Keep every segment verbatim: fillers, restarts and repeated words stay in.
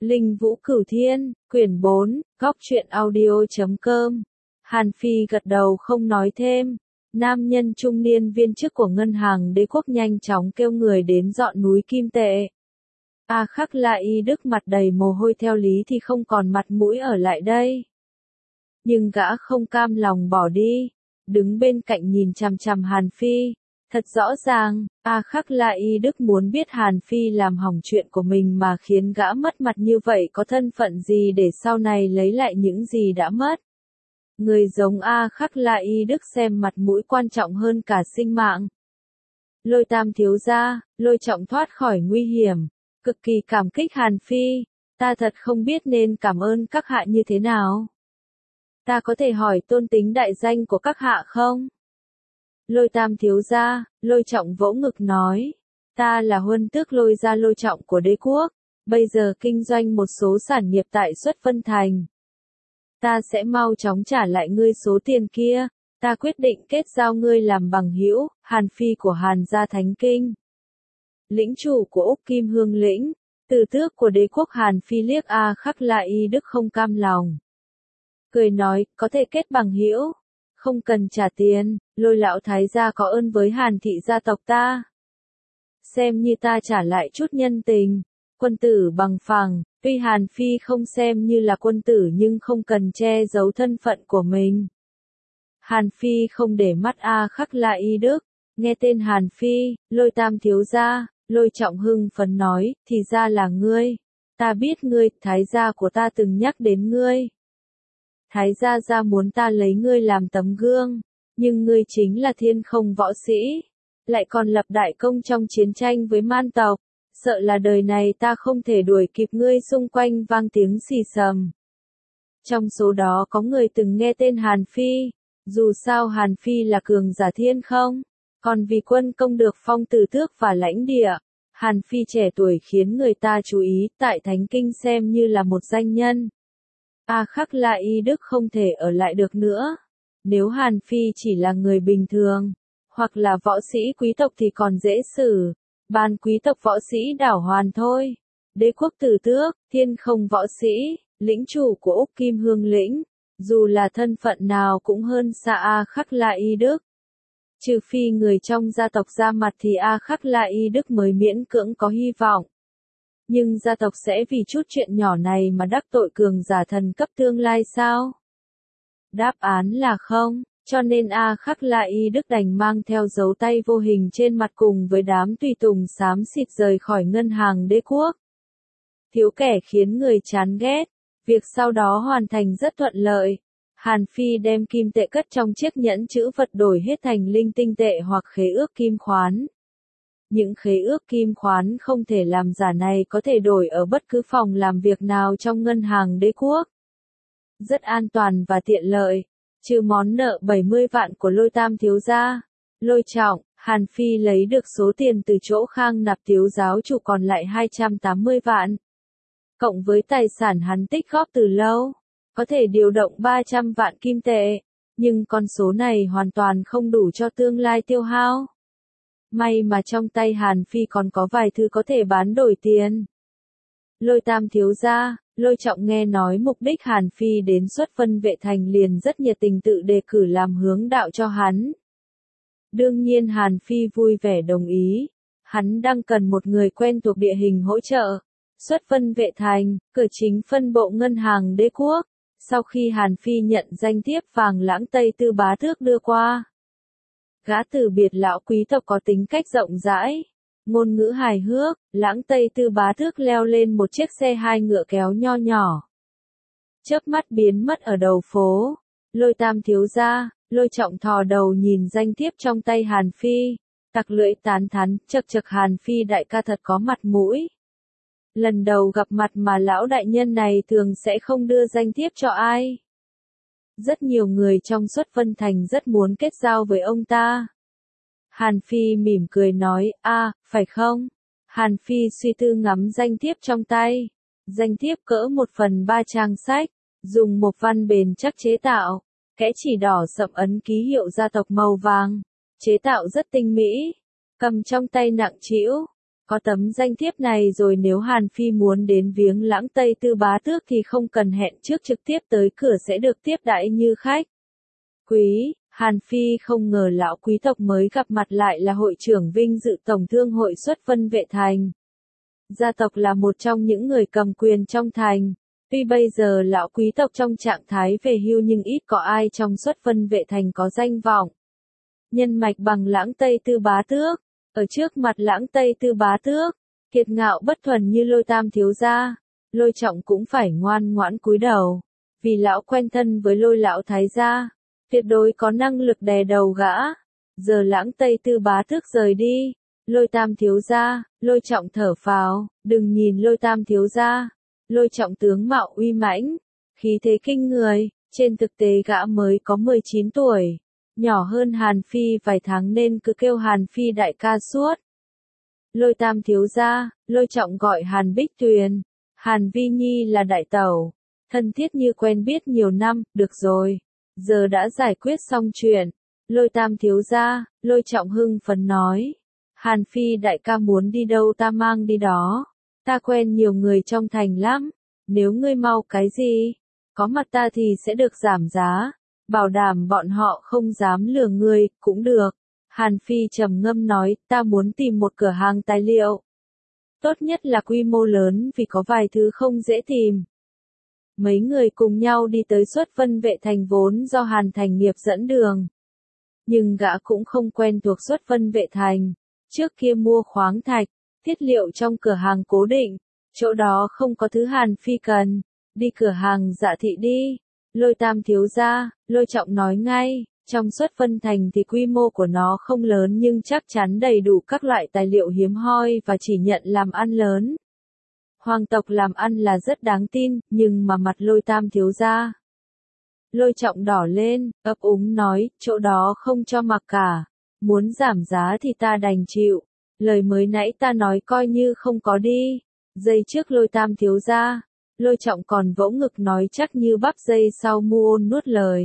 Linh Vũ Cửu Thiên, quyển bốn, góc truyện audio chấm com. Hàn Phi gật đầu không nói thêm. Nam nhân trung niên viên chức của ngân hàng đế quốc nhanh chóng kêu người đến dọn núi kim tệ. A Khắc La Y Đức mặt đầy mồ hôi theo lý thì không còn mặt mũi ở lại đây. Nhưng gã không cam lòng bỏ đi, đứng bên cạnh nhìn chằm chằm Hàn Phi. Thật rõ ràng, A Khắc La Y Đức muốn biết Hàn Phi làm hỏng chuyện của mình mà khiến gã mất mặt như vậy có thân phận gì để sau này lấy lại những gì đã mất. Người giống A Khắc La Y Đức xem mặt mũi quan trọng hơn cả sinh mạng. Lôi Tam thiếu gia, Lôi Trọng thoát khỏi nguy hiểm, cực kỳ cảm kích Hàn Phi, ta thật không biết nên cảm ơn các hạ như thế nào. Ta có thể hỏi tôn tính đại danh của các hạ không? Lôi Tam thiếu gia, Lôi Trọng vỗ ngực nói, ta là huân tước Lôi gia Lôi Trọng của đế quốc, bây giờ kinh doanh một số sản nghiệp tại Xuất Vân Thành. Ta sẽ mau chóng trả lại ngươi số tiền kia, ta quyết định kết giao ngươi làm bằng hữu, Hàn Phi của Hàn gia Thánh Kinh. Lĩnh chủ của Úc Kim Hương lĩnh, từ tước của đế quốc Hàn Phi liếc A Khắc La Y Đức không cam lòng. Cười nói, có thể kết bằng hữu, không cần trả tiền, Lôi lão thái gia có ơn với Hàn thị gia tộc ta. Xem như ta trả lại chút nhân tình, quân tử bằng phẳng, tuy Hàn Phi không xem như là quân tử nhưng không cần che giấu thân phận của mình. Hàn Phi không để mắt A Khắc La Y Đức, nghe tên Hàn Phi, Lôi Tam thiếu gia, Lôi Trọng hưng phấn nói, thì ra là ngươi, ta biết ngươi, thái gia của ta từng nhắc đến ngươi. Thái gia gia muốn ta lấy ngươi làm tấm gương, nhưng ngươi chính là thiên không võ sĩ, lại còn lập đại công trong chiến tranh với man tộc, sợ là đời này ta không thể đuổi kịp ngươi. Xung quanh vang tiếng xì xầm. Trong số đó có người từng nghe tên Hàn Phi, dù sao Hàn Phi là cường giả thiên không, còn vì quân công được phong tử tước và lãnh địa, Hàn Phi trẻ tuổi khiến người ta chú ý, tại Thánh Kinh xem như là một danh nhân. A Khắc La Y Đức không thể ở lại được nữa. Nếu Hàn Phi chỉ là người bình thường, hoặc là võ sĩ quý tộc thì còn dễ xử, ban quý tộc võ sĩ đảo hoàn thôi. Đế quốc tử tước, thiên không võ sĩ, lĩnh chủ của Úc Kim Hương lĩnh, dù là thân phận nào cũng hơn xa A Khắc La Y Đức. Trừ phi người trong gia tộc ra mặt thì A Khắc La Y Đức mới miễn cưỡng có hy vọng. Nhưng gia tộc sẽ vì chút chuyện nhỏ này mà đắc tội cường giả thần cấp tương lai sao? Đáp án là không, cho nên A Khắc La Y Đức đành mang theo dấu tay vô hình trên mặt cùng với đám tùy tùng xám xịt rời khỏi ngân hàng đế quốc. Thiếu kẻ khiến người chán ghét, việc sau đó hoàn thành rất thuận lợi. Hàn Phi đem kim tệ cất trong chiếc nhẫn chữ vật đổi hết thành linh tinh tệ hoặc khế ước kim khoán. Những khế ước kim khoán không thể làm giả này có thể đổi ở bất cứ phòng làm việc nào trong ngân hàng đế quốc. Rất an toàn và tiện lợi, trừ món nợ bảy mươi vạn của Lôi Tam thiếu gia. Lôi Trọng, Hàn Phi lấy được số tiền từ chỗ Khang Nạp thiếu giáo chủ còn lại hai trăm tám mươi vạn. Cộng với tài sản hắn tích góp từ lâu, có thể điều động ba trăm vạn kim tệ, nhưng con số này hoàn toàn không đủ cho tương lai tiêu hao. May mà trong tay Hàn Phi còn có vài thứ có thể bán đổi tiền. Lôi Tam thiếu gia, Lôi Trọng nghe nói mục đích Hàn Phi đến Xuất Vân Vệ Thành liền rất nhiệt tình tự đề cử làm hướng đạo cho hắn. Đương nhiên Hàn Phi vui vẻ đồng ý, hắn đang cần một người quen thuộc địa hình hỗ trợ. Xuất Vân Vệ Thành, cửa chính phân bộ ngân hàng đế quốc, sau khi Hàn Phi nhận danh thiếp vàng lãng Tây Tư Bá Tước đưa qua. Gã từ biệt lão quý tộc có tính cách rộng rãi, ngôn ngữ hài hước, lãng Tây Tư Bá Tước leo lên một chiếc xe hai ngựa kéo nho nhỏ. Chớp mắt biến mất ở đầu phố. Lôi Tam thiếu gia, Lôi Trọng thò đầu nhìn danh thiếp trong tay Hàn Phi, tặc lưỡi tán thán, chậc chậc Hàn Phi đại ca thật có mặt mũi. Lần đầu gặp mặt mà lão đại nhân này thường sẽ không đưa danh thiếp cho ai. Rất nhiều người trong Xuất Vân Thành rất muốn kết giao với ông ta. Hàn Phi mỉm cười nói, a, phải không? Hàn Phi suy tư ngắm danh thiếp trong tay. Danh thiếp cỡ một phần ba trang sách, dùng một văn bền chắc chế tạo, kẽ chỉ đỏ sậm ấn ký hiệu gia tộc màu vàng, chế tạo rất tinh mỹ, cầm trong tay nặng trĩu, Có tấm danh thiếp này rồi, nếu Hàn Phi muốn đến viếng Lãng Tây Tư bá tước thì không cần hẹn trước, trực tiếp tới cửa sẽ được tiếp đãi như khách quý. Hàn Phi không ngờ lão quý tộc mới gặp mặt lại là hội trưởng vinh dự Tổng Thương hội Xuất Vân Vệ Thành. Gia tộc là một trong những người cầm quyền trong thành. Tuy bây giờ lão quý tộc trong trạng thái về hưu nhưng ít có ai trong Xuất Vân Vệ Thành có danh vọng nhân mạch bằng Lãng Tây Tư bá tước. Ở trước mặt Lãng Tây Tư bá tước, kiệt ngạo bất thuần như Lôi Tam thiếu gia, Lôi Trọng cũng phải ngoan ngoãn cúi đầu, vì lão quen thân với Lôi lão thái gia, tuyệt đối có năng lực đè đầu gã. Giờ Lãng Tây Tư bá tước rời đi, Lôi Tam thiếu gia, Lôi Trọng thở phào, đừng nhìn Lôi Tam thiếu gia, Lôi Trọng tướng mạo uy mãnh, khí thế kinh người, trên thực tế gã mới có mười chín tuổi. Nhỏ hơn Hàn Phi vài tháng nên cứ kêu Hàn Phi đại ca suốt. Lôi Tam thiếu gia, Lôi Trọng gọi Hàn Bích Tuyền, Hàn Vi Nhi là đại tẩu, thân thiết như quen biết nhiều năm. Được rồi, giờ đã giải quyết xong chuyện. Lôi Tam thiếu gia, Lôi Trọng hưng phấn nói, Hàn Phi đại ca muốn đi đâu ta mang đi đó, ta quen nhiều người trong thành lắm, nếu ngươi mau cái gì, có mặt ta thì sẽ được giảm giá. Bảo đảm bọn họ không dám lừa ngươi, cũng được. Hàn Phi trầm ngâm nói, ta muốn tìm một cửa hàng tài liệu. Tốt nhất là quy mô lớn vì có vài thứ không dễ tìm. Mấy người cùng nhau đi tới Xuất Vân Vệ Thành vốn do Hàn Thành Nghiệp dẫn đường. Nhưng gã cũng không quen thuộc Xuất Vân Vệ Thành. Trước kia mua khoáng thạch, thiết liệu trong cửa hàng cố định, chỗ đó không có thứ Hàn Phi cần. Đi cửa hàng Dạ Thị đi. Lôi Tam thiếu gia, Lôi Trọng nói ngay, trong Xuất Vân Thành thì quy mô của nó không lớn nhưng chắc chắn đầy đủ các loại tài liệu hiếm hoi và chỉ nhận làm ăn lớn. Hoàng tộc làm ăn là rất đáng tin, nhưng mà mặt Lôi Tam thiếu gia. Lôi Trọng đỏ lên, ấp úng nói, chỗ đó không cho mặc cả, muốn giảm giá thì ta đành chịu, lời mới nãy ta nói coi như không có đi. Giây trước Lôi Tam thiếu gia, Lôi Trọng còn vỗ ngực nói chắc như bắp, giây sau mu ôn nuốt lời.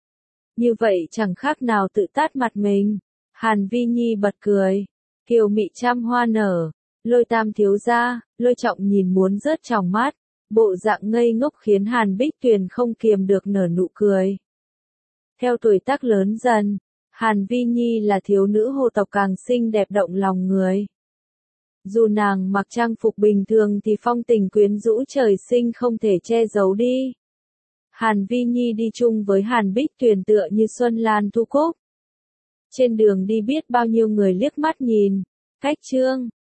Như vậy chẳng khác nào tự tát mặt mình. Hàn Vi Nhi bật cười, kiều mị trăm hoa nở. Lôi Tam thiếu gia, Lôi Trọng nhìn muốn rớt tròng mắt, bộ dạng ngây ngốc khiến Hàn Bích Tuyền không kiềm được nở nụ cười. Theo tuổi tác lớn dần, Hàn Vi Nhi là thiếu nữ hồ tộc càng xinh đẹp động lòng người. Dù nàng mặc trang phục bình thường thì phong tình quyến rũ trời sinh không thể che giấu đi. Hàn Vi Nhi đi chung với Hàn Bích Tuyền tựa như xuân lan thu cúc. Trên đường đi biết bao nhiêu người liếc mắt nhìn, cách trương,